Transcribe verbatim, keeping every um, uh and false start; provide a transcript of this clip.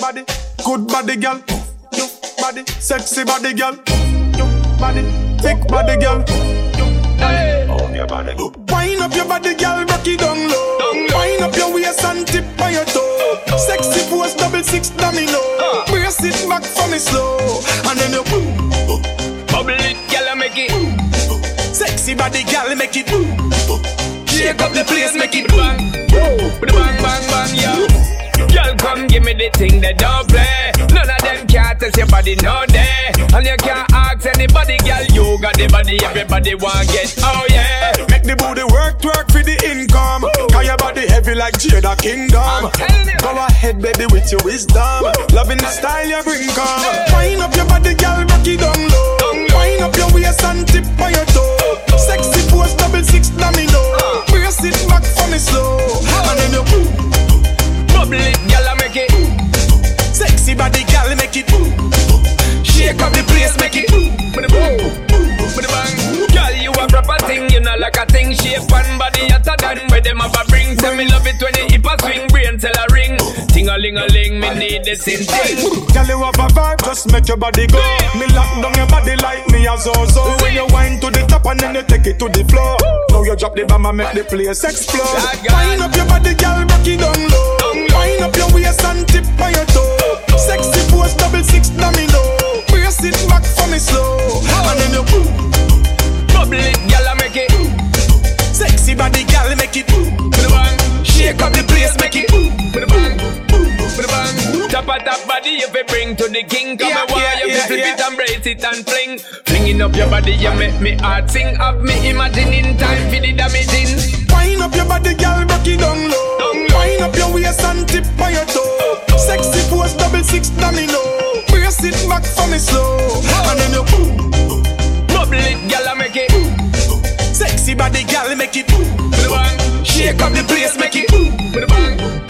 body, good body, girl. You body, sexy body, girl. You body, thick body, girl. Hey. Oh, your body. Wind up your body, girl, rock it down low. Wind up your waist and tip on your toe. Sexy pose, double six domino. Uh. Brace it back for me slow, and then you boom. Bubble it, girl, make it. Sexy body, girl, make it. Shake up the place, make it bang. Bang, bang, bang, yo. Girl, come give me the thing that don't play. None of them can't test your body, no day. And you can't ask anybody, girl. You got the body, everybody want get. Oh yeah. Make the booty work, twerk for the income. Cause your body heavy like Jada Kingdom. Go ahead, baby, with your wisdom. Loving the style you bring, come. Wind up your body, girl, rock it down low. Wind up your waist and tip on your toe. Sexy pose, double six domino. Brace it back for me slow, and then you boom. Bubble it, girl, make it. Sexy body, girl, make it. Shake up the place, make it. Girl, you a proper thing, you know like a thing. Shape and body hotter than where them have a bring. Tell me love it when you hip a swing, brain tell a ring. Ting-a-ling-a-ling, me need the same thing. Girl, you have a vibe, just make your body go. Me lock down your body like me a zo-zo. When you wind to the top and then you take it to the floor. Now you drop the bomb and make the place explode. Wind up your body, girl, rock it down low. Wind up your waist and tip on your toe. Sexy pose, double six domino. Brace it back for me slow, and then you boom. Bubble it, girl, make it. Sexy body, girl, make it. Shake up the place, make it. Top of top body, if you bring to the king. Come yeah, and wire, yeah, you yeah, flip yeah. it and brace it and fling. Flinging up your body, you make me heart sing. Have me imagining time for the damaging. Wind up your body, girl, rock it down low. Wind up your waist and tip on your toe. Sexy pose, double six domino. Brace it back for me slow, and then you boom. Bubble it, girl, make it. Sexy body, girl, make it. Shake up the place, make it.